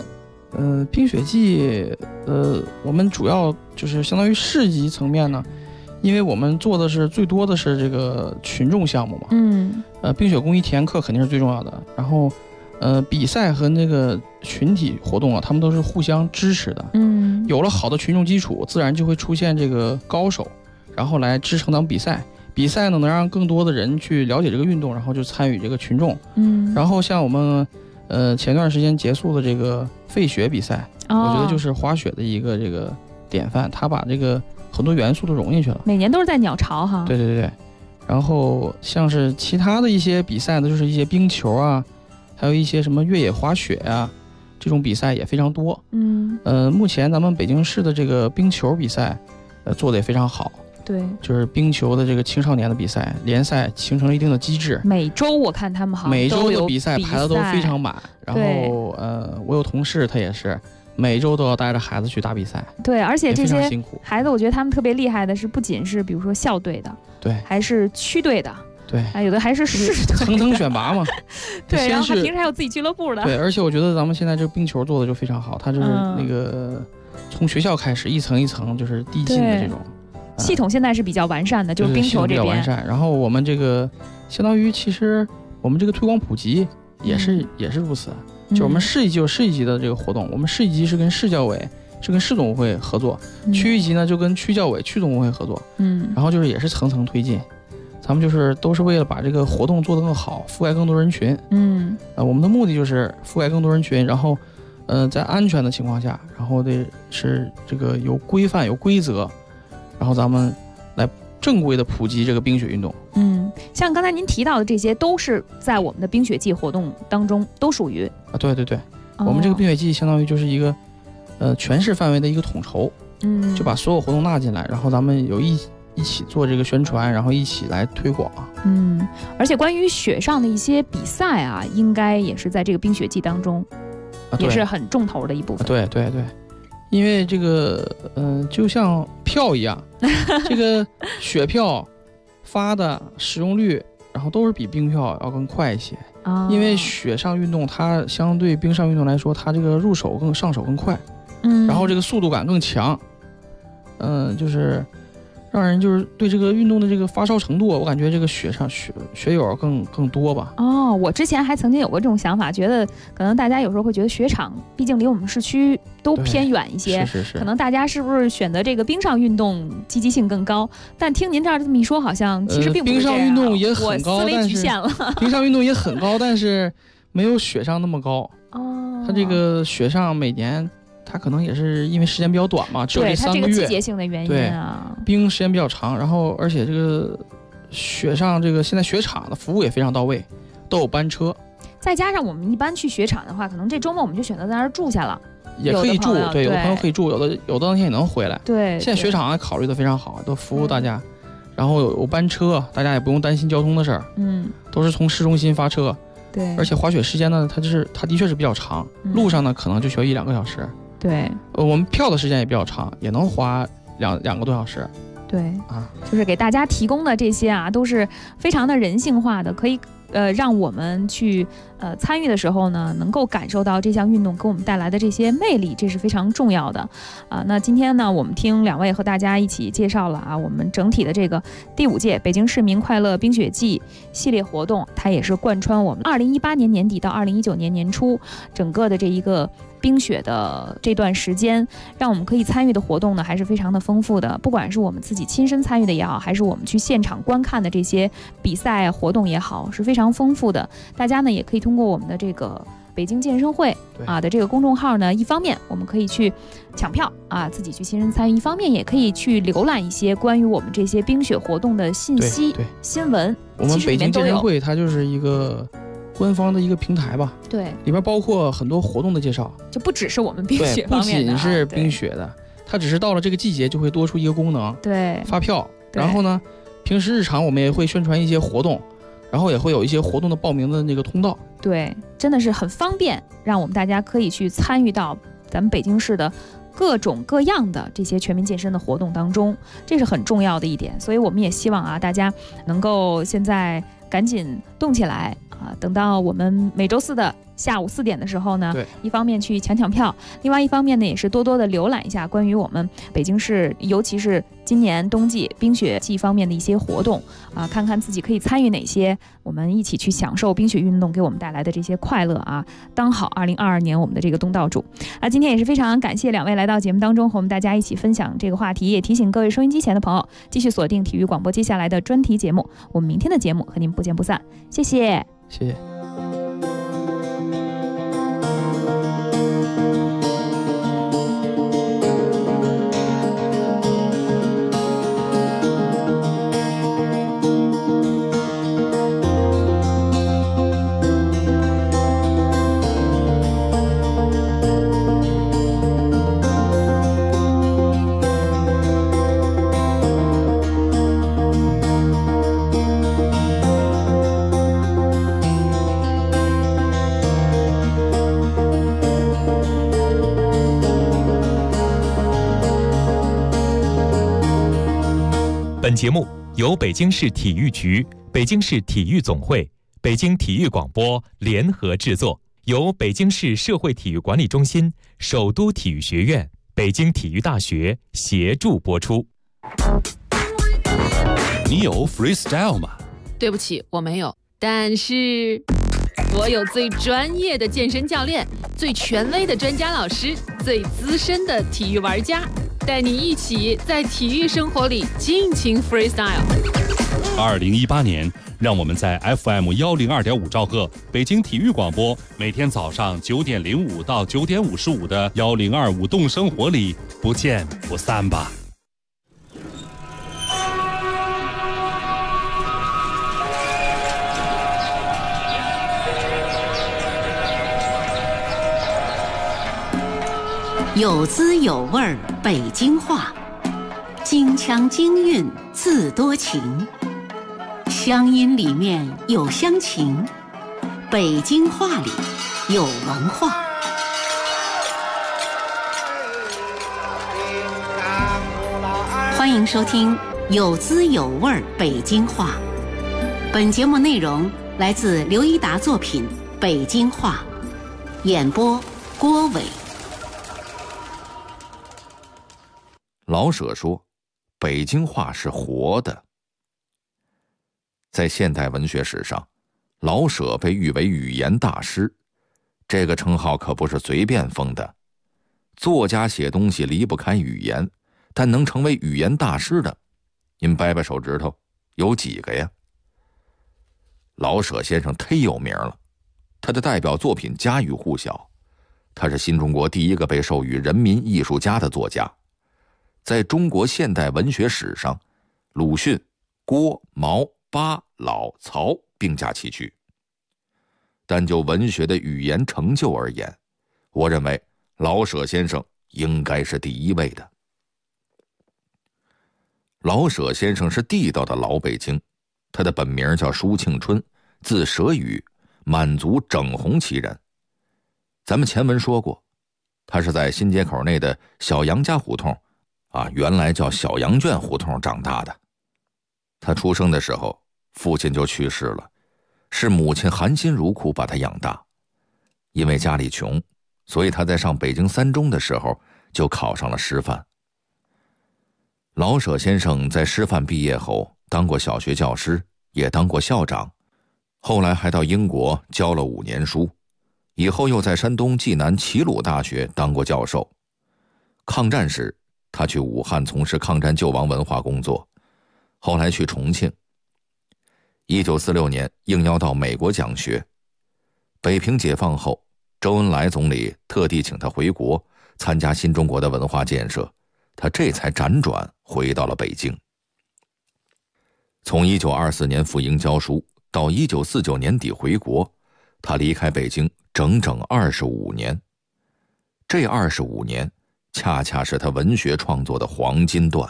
冰雪季，我们主要就是相当于市级层面呢，因为我们做的是最多的是这个群众项目嘛，冰雪公益体验课肯定是最重要的，然后比赛和那个群体活动啊，他们都是互相支持的，有了好的群众基础，自然就会出现这个高手，然后来支撑咱们比赛。比赛呢，能让更多的人去了解这个运动，然后就参与这个群众。然后像我们前段时间结束的这个废雪比赛，我觉得就是滑雪的一个这个典范，它把这个很多元素都融进去了。 每年都是在鸟巢哈。 对对对对。然后像是其他的一些比赛呢，就是一些冰球啊，还有一些什么越野滑雪啊，这种比赛也非常多。目前咱们北京市的这个冰球比赛，做的也非常好。 对， 就是冰球的这个青少年的比赛联赛形成了一定的机制， 每周我看他们好像每周的比赛排的都非常满，然后我有同事他也是每周都要带着孩子去打比赛。 对，而且这些孩子我觉得他们特别厉害的是，不仅是比如说校队的， 对， 还是区队的， 对， 有的还是市队的， 层层选拔嘛。 对，然后他平时还有自己俱乐部的。 对，而且我觉得咱们现在这个冰球做的就非常好，它就是那个从学校开始一层一层就是递进的这种。 系统现在是比较完善的，就是冰球这边比较完善。然后我们这个相当于，其实我们这个推广普及也是如此。就我们市一级有市一级的这个活动，我们市一级是跟市教委、是跟市总务会合作，区一级呢就跟区教委、区总务会合作。然后就是也是层层推进，咱们就是都是为了把这个活动做得更好，覆盖更多人群。我们的目的就是覆盖更多人群，然后在安全的情况下，然后得是这个有规范、有规则。然后咱们来正规的普及这个冰雪运动。 像刚才您提到的这些，都是在我们的冰雪季活动当中都属于啊，对对对，我们这个冰雪季相当于就是一个全市范围的一个统筹，就把所有活动纳进来，然后咱们有一起做这个宣传，然后一起来推广。 而且关于雪上的一些比赛啊，应该也是在这个冰雪季当中，也是很重头的一部分。 对对对。因为这个就像票一样，这个雪票发的使用率，然后都是比冰票要更快一些。因为雪上运动它相对冰上运动来说，它这个上手更快，然后这个速度感更强，就是让人就是对这个运动的这个发烧程度，我感觉这个雪友更多吧。 我之前还曾经有过这种想法，觉得可能大家有时候会觉得雪场毕竟离我们市区都偏远一些， 是可能大家是不是选择这个冰上运动积极性更高？但听您这样这么一说，好像其实并不是这样。 冰上运动也很高， 我思维局限了。 冰上运动也很高，但是没有雪上那么高。它这个雪上每年。它可能也是因为时间比较短嘛，只有这3个月， 它这个季节性的原因啊。 冰时间比较长，然后而且这个雪上这个现在雪场的服务也非常到位，都有班车。 再加上我们一般去雪场的话，可能这周末我们就选择在那儿住下了， 也可以住，对，有的朋友可以住，有的当天也能回来。 对， 现在雪场考虑的非常好，都服务大家，然后有班车，大家也不用担心交通的事儿，都是从市中心发车。 对， 而且滑雪时间呢，它的确是比较长，路上呢可能就需要1-2个小时。 对， 我们票的时间也比较长，也能花2个多小时。 对就是给大家提供的这些啊，都是非常的人性化的，可以让我们去参与的时候呢，能够感受到这项运动给我们带来的这些魅力，这是非常重要的那今天呢，我们听2位和大家一起介绍了我们整体的这个第5届北京市民快乐冰雪季系列活动，它也是贯穿我们2018年年底到2019年年初整个的这一个冰雪的这段时间，让我们可以参与的活动呢，还是非常的丰富的。不管是我们自己亲身参与的也好，还是我们去现场观看的这些比赛活动也好，是非常丰富的。大家呢也可以通过我们的这个北京健身会的这个公众号呢，一方面我们可以去抢票自己去亲身参与，一方面也可以去浏览一些关于我们这些冰雪活动的信息、新闻。 我们北京健身会它就是一个官方的一个平台吧， 对， 里边包括很多活动的介绍， 就不只是我们冰雪方面的， 不仅是冰雪的，它只是到了这个季节就会多出一个功能， 对， 发票。然后呢，平时日常我们也会宣传一些活动，然后也会有一些活动的报名的那个通道， 对，真的是很方便，让我们大家可以去参与到咱们北京市的各种各样的这些全民健身的活动当中，这是很重要的一点。所以我们也希望大家能够现在赶紧动起来啊！等到我们每周四的下午4点的时候呢，一方面去抢票，另外一方面呢也是多多的浏览一下关于我们北京市，尤其是今年冬季冰雪季方面的一些活动啊，看看自己可以参与哪些，我们一起去享受冰雪运动给我们带来的这些快乐啊！当好2022年我们的这个东道主啊！今天也是非常感谢2位来到节目当中和我们大家一起分享这个话题，也提醒各位收音机前的朋友继续锁定体育广播接下来的专题节目，我们明天的节目和您不见不散，谢谢， 谢谢。 本节目由北京市体育局、北京市体育总会、北京体育广播联合制作，由北京市社会体育管理中心、首都体育学院、北京体育大学协助播出。 你有 freestyle 吗？ 对不起，我没有，但是我有最专业的健身教练，最权威的专家老师，最资深的体育玩家，带你一起在体育生活里尽情 freestyle。 2018年，让我们在 FM102.5兆赫北京体育广播，每天早上9点05到9点55的1025动生活里不见不散吧。 有滋有味儿北京话，京腔京韵字多情，乡音里面有乡情，北京话里有文化。欢迎收听有滋有味儿北京话。本节目内容来自刘一达作品《北京话》，演播郭伟。 老舍说，北京话是活的。在现代文学史上，老舍被誉为语言大师，这个称号可不是随便封的。作家写东西离不开语言，但能成为语言大师的，您掰掰手指头，有几个呀？老舍先生忒有名了，他的代表作品家喻户晓，他是新中国第一个被授予人民艺术家的作家。在中国现代文学史上，鲁迅、郭、毛、巴、老、曹并驾齐驱。但就文学的语言成就而言，我认为老舍先生应该是第一位的。老舍先生是地道的老北京，他的本名叫舒庆春，字舍宇，满族整红旗人。咱们前文说过，他是在新街口内的小杨家胡同原来叫小羊圈胡同长大的。他出生的时候，父亲就去世了，是母亲含辛茹苦把他养大。因为家里穷，所以他在上北京3中的时候就考上了师范。老舍先生在师范毕业后当过小学教师，也当过校长，后来还到英国教了5年书，以后又在山东济南齐鲁大学当过教授。抗战时，他去武汉从事抗战救亡文化工作，后来去重庆。1946年应邀到美国讲学。北平解放后，周恩来总理特地请他回国参加新中国的文化建设，他这才辗转回到了北京。从1924年赴英教书到1949年底回国，他离开北京整整25年。这25年恰恰是他文学创作的黄金段。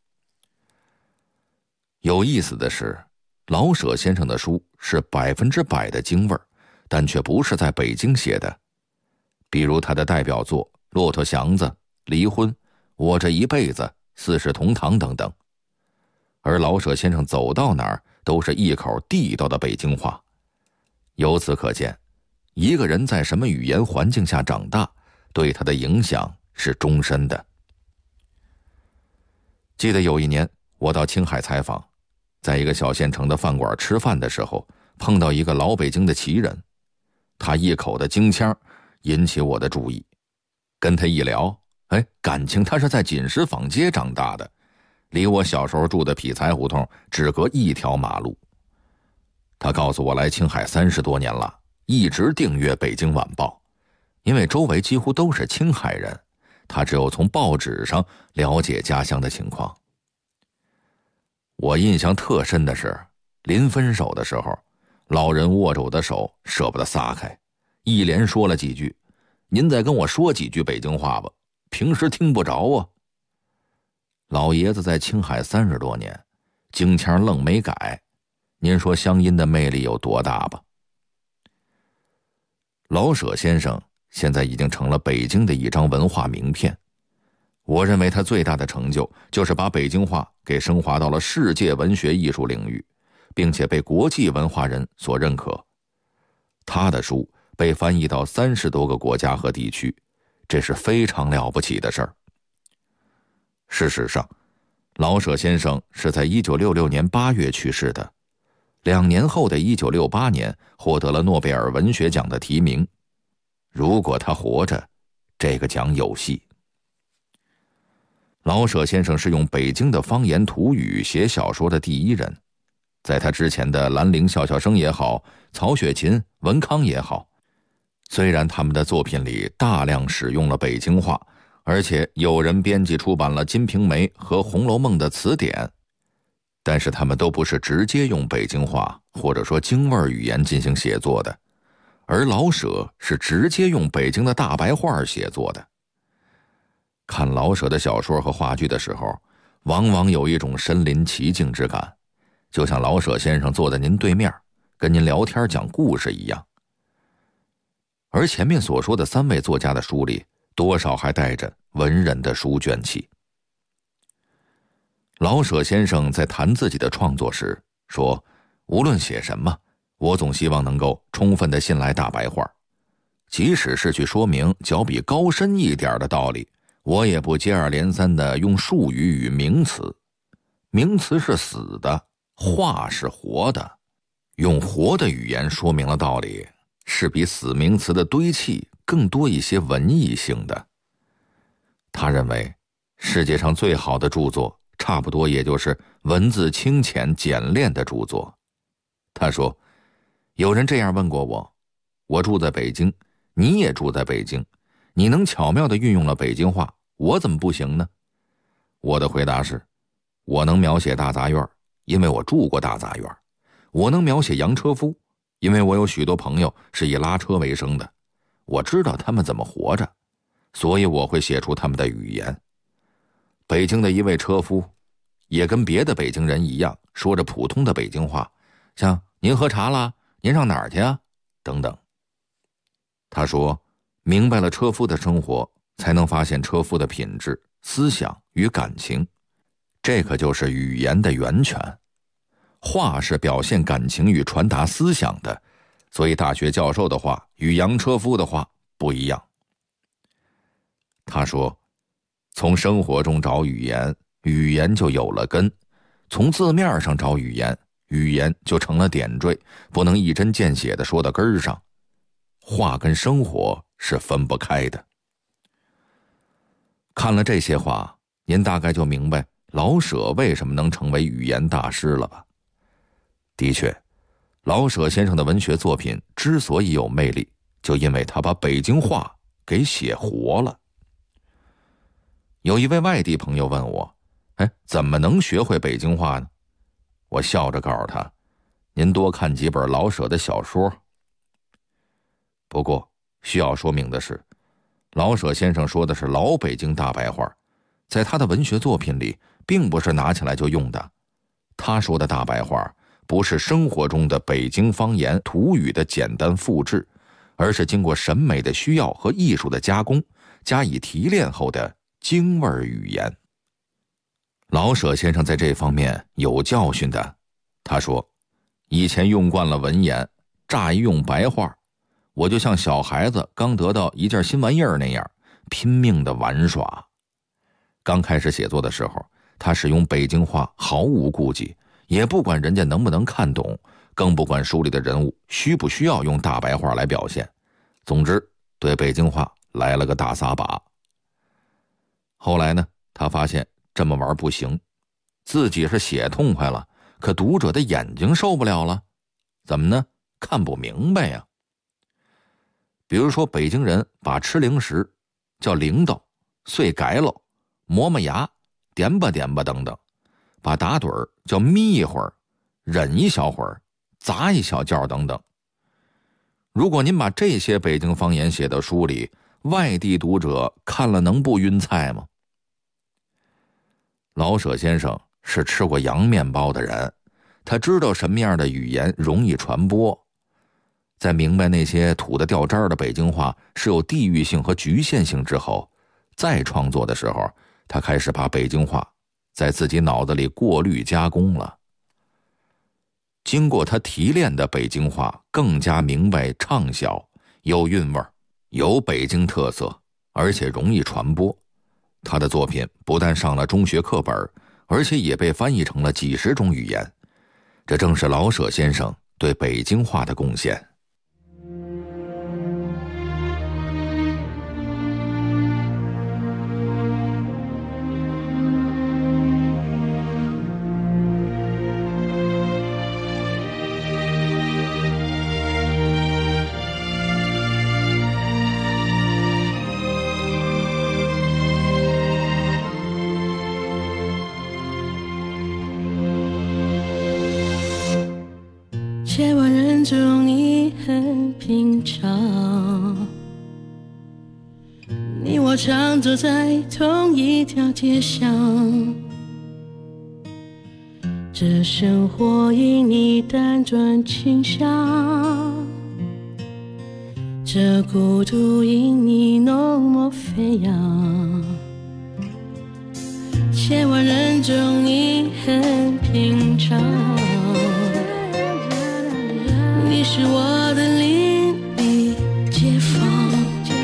有意思的是，老舍先生的书是100%的京味儿，但却不是在北京写的。比如他的代表作《骆驼祥子》《离婚》《我这一辈子》《四世同堂》等等。而老舍先生走到哪儿都是一口地道的北京话。由此可见，一个人在什么语言环境下长大，对他的影响是终身的。记得有一年我到青海采访，在一个小县城的饭馆吃饭的时候，碰到一个老北京的奇人，他一口的京腔引起我的注意。跟他一聊，感情他是在锦石坊街长大的，离我小时候住的匹才胡同只隔一条马路。他告诉我来青海30多年了，一直订阅《北京晚报》，因为周围几乎都是青海人，他只有从报纸上了解家乡的情况。我印象特深的是，临分手的时候，老人握着我的手舍不得撒开，一连说了几句：“您再跟我说几句北京话吧，平时听不着啊。”老爷子在青海30多年，京腔愣没改，您说乡音的魅力有多大吧？老舍先生现在已经成了北京的一张文化名片。我认为他最大的成就就是把北京话给升华到了世界文学艺术领域，并且被国际文化人所认可。他的书被翻译到30多个国家和地区，这是非常了不起的事儿。事实上，老舍先生是在1966年8月去世的，2年后的1968年获得了诺贝尔文学奖的提名。如果他活着，这个奖有戏。老舍先生是用北京的方言土语写小说的第一人，在他之前的兰陵笑笑生也好，曹雪芹、文康也好，虽然他们的作品里大量使用了北京话，而且有人编辑出版了《金瓶梅》和《红楼梦》的词典，但是他们都不是直接用北京话或者说京味语言进行写作的，而老舍是直接用北京的大白话写作的。看老舍的小说和话剧的时候，往往有一种身临其境之感，就像老舍先生坐在您对面，跟您聊天讲故事一样。而前面所说的3位作家的书里，多少还带着文人的书卷气。老舍先生在谈自己的创作时说，无论写什么，我总希望能够充分地信赖大白话，即使是去说明较比高深一点的道理，我也不接二连三地用术语与名词。名词是死的，话是活的，用活的语言说明了道理，是比死名词的堆砌更多一些文艺性的。他认为，世界上最好的著作，差不多也就是文字清浅简练的著作。他说，有人这样问过我，我住在北京，你也住在北京，你能巧妙地运用了北京话，我怎么不行呢？我的回答是，我能描写大杂院，因为我住过大杂院；我能描写洋车夫，因为我有许多朋友是以拉车为生的，我知道他们怎么活着，所以我会写出他们的语言。北京的一位车夫也跟别的北京人一样，说着普通的北京话，像您喝茶啦，您上哪儿去啊，等等。他说，明白了车夫的生活，才能发现车夫的品质、思想与感情，这可就是语言的源泉。话是表现感情与传达思想的，所以大学教授的话与洋车夫的话不一样。他说，从生活中找语言，语言就有了根；从字面上找语言，语言就成了点缀，不能一针见血地说到根儿上。话跟生活是分不开的。看了这些话，您大概就明白老舍为什么能成为语言大师了吧？的确，老舍先生的文学作品之所以有魅力，就因为他把北京话给写活了。有一位外地朋友问我，怎么能学会北京话呢？我笑着告诉他，您多看几本老舍的小说。不过需要说明的是，老舍先生说的是老北京大白话，在他的文学作品里并不是拿起来就用的。他说的大白话不是生活中的北京方言土语的简单复制，而是经过审美的需要和艺术的加工，加以提炼后的京味语言。老舍先生在这方面有教训的。他说， 以前用惯了文言，乍一用白话，我就像小孩子刚得到一件新玩意儿那样，拼命的玩耍。刚开始写作的时候，他使用北京话毫无顾忌，也不管人家能不能看懂，更不管书里的人物需不需要用大白话来表现。总之，对北京话来了个大撒把。后来呢，他发现这么玩不行，自己是写痛快了，可读者的眼睛受不了了。怎么呢？看不明白呀。比如说北京人把吃零食叫零豆、碎改喽、磨磨牙、点吧点吧等等，把打盹儿叫眯一会儿、忍一小会儿、砸一小觉等等。如果您把这些北京方言写到书里，外地读者看了能不晕菜吗？老舍先生是吃过洋面包的人，他知道什么样的语言容易传播。在明白那些土得掉渣的北京话是有地域性和局限性之后，再创作的时候，他开始把北京话在自己脑子里过滤加工了。经过他提炼的北京话更加明白畅销，有韵味，有北京特色，而且容易传播。他的作品不但上了中学课本，而且也被翻译成了几十种语言。这正是老舍先生对北京话的贡献。 千万人中你很平常，你我常走在同一条街上，这生活因你单转倾向，这孤独因你浓墨飞扬。千万人中你很平常，你是我的邻里街坊，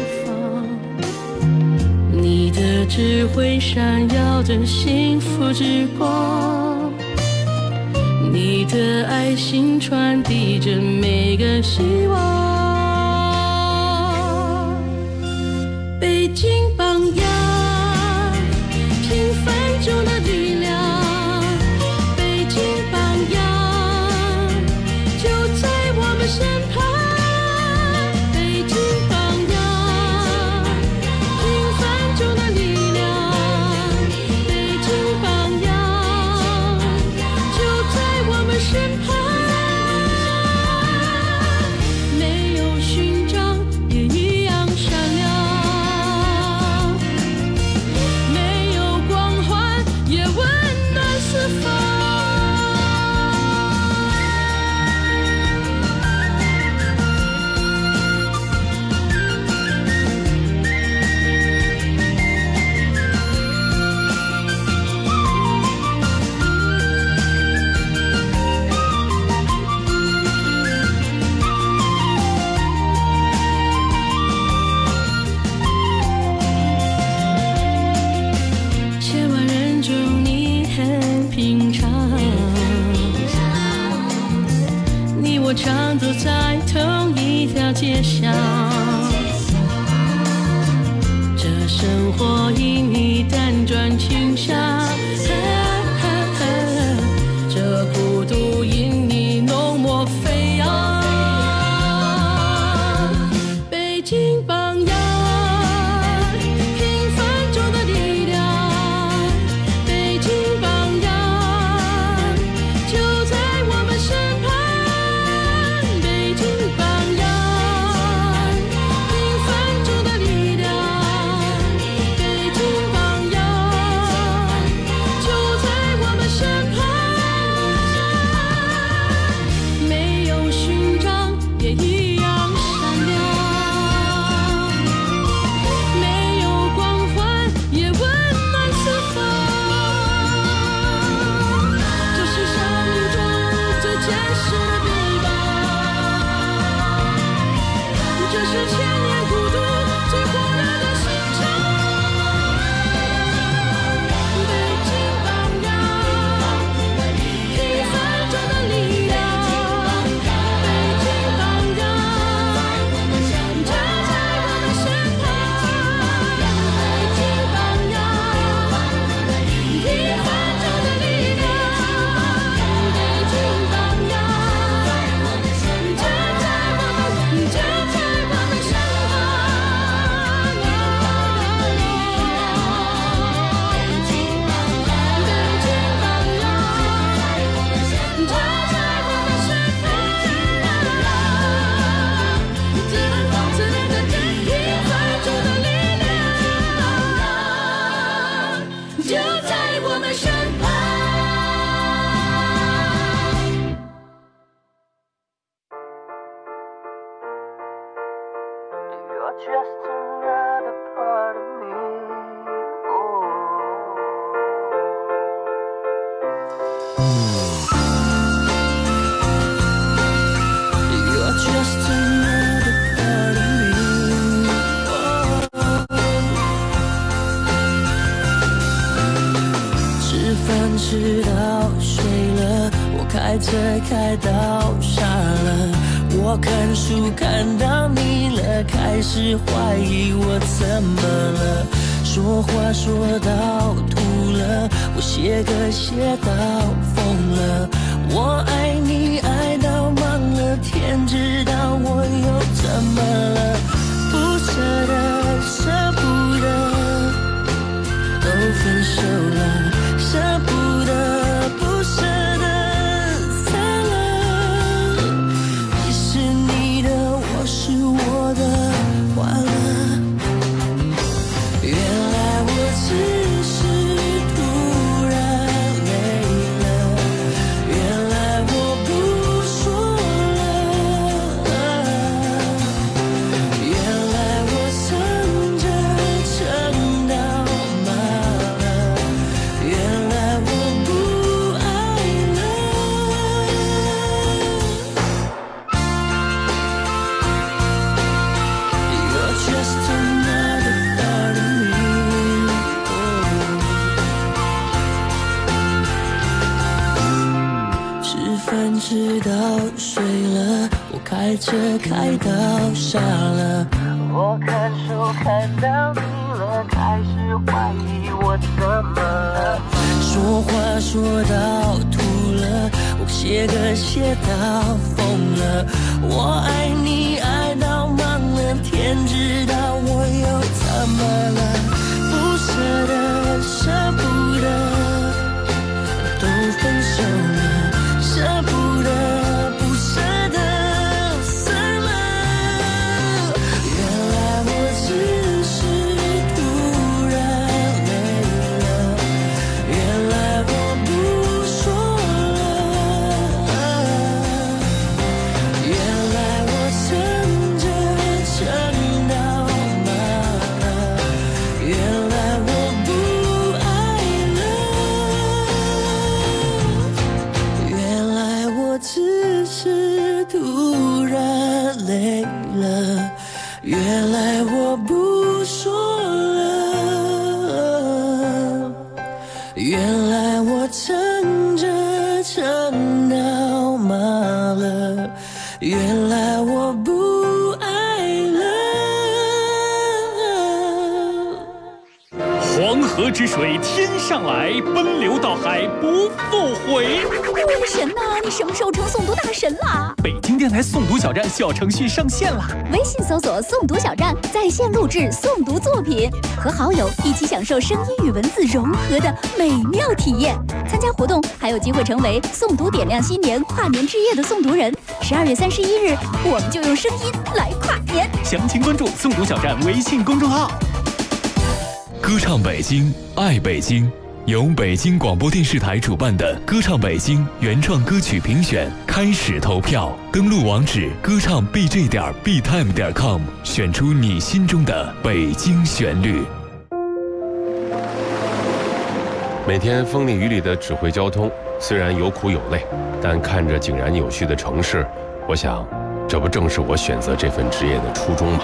你的智慧闪耀着幸福之光，你的爱心传递着每个希望。北京榜样，平凡中的力量，北京榜样就在我们身旁。北京榜样，平凡中的力量，北京榜样就在我们身旁。没有勋章也一样闪亮，没有光环也温暖四方。千万人中你很平常，你我常走在同一条街上，这生活因你单转倾向，这孤独因你浓墨飞扬。北京榜样，平凡中的力量，北京榜样就在我们身旁。北京榜样，平凡中的力量，北京榜样就在我们身旁。没有勋章也一样闪亮， 吃到睡了，我开车开到傻了，我看书看到腻了，开始怀疑我怎么了，说话说到吐了，我写歌写到疯了，我爱你爱到忘了，天知道我又怎么了，不舍得舍不得都分手了，舍不得不舍得散了，你是你的我是我的完了，原来我只是突然累了，原来我不说了，原来我撑着撑到麻了，原来我不爱了。You're just another part of me. 吃饭吃到睡了，我开车开到傻了，我看书看到腻了，开始怀疑我怎么了，说话说到吐了，我写歌写到疯了，我爱你爱到忘了，天知道我又怎么了，不舍得舍不得都分手了，舍不得不舍得散了，原来我只是突然累了，原来我不说了，原来我撑着撑到麻了，原来我不爱了，原来我只是突然累了，原来我不说了，原来我撑着撑到麻了，原来我不爱了。 黄河之水天上来，奔流到海不复回。 神呐，你什么时候成诵读大神啦？ 北京电台诵读小站小程序上线啦！ 微信搜索诵读小站，在线录制诵读作品，和好友一起享受声音与文字融合的美妙体验。参加活动还有机会成为诵读点亮新年跨年之夜的诵读人。12月31日，我们就用声音来跨年。 详情关注诵读小站微信公众号。 歌唱北京，爱北京。由北京广播电视台主办的歌唱北京原创歌曲评选开始投票，登录网址歌唱 bj.btime.com， 选出你心中的北京旋律。 每天风里雨里的指挥交通，虽然有苦有累，但看着井然有序的城市，我想，这不正是我选择这份职业的初衷吗？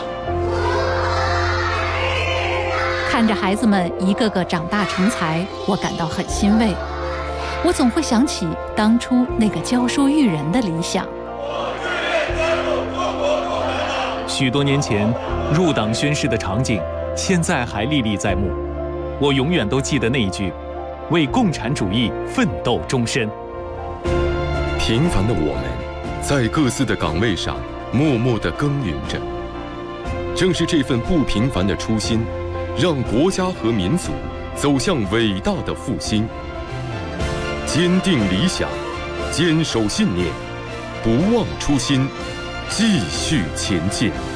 看着孩子们一个个长大成才，我感到很欣慰。我总会想起当初那个教书育人的理想。 许多年前入党宣誓的场景，现在还历历在目。我永远都记得那一句：为共产主义奋斗终身。 平凡的我们，在各自的岗位上默默地耕耘着。正是这份不平凡的初心，让国家和民族走向伟大的复兴。坚定理想，坚守信念，不忘初心，继续前进。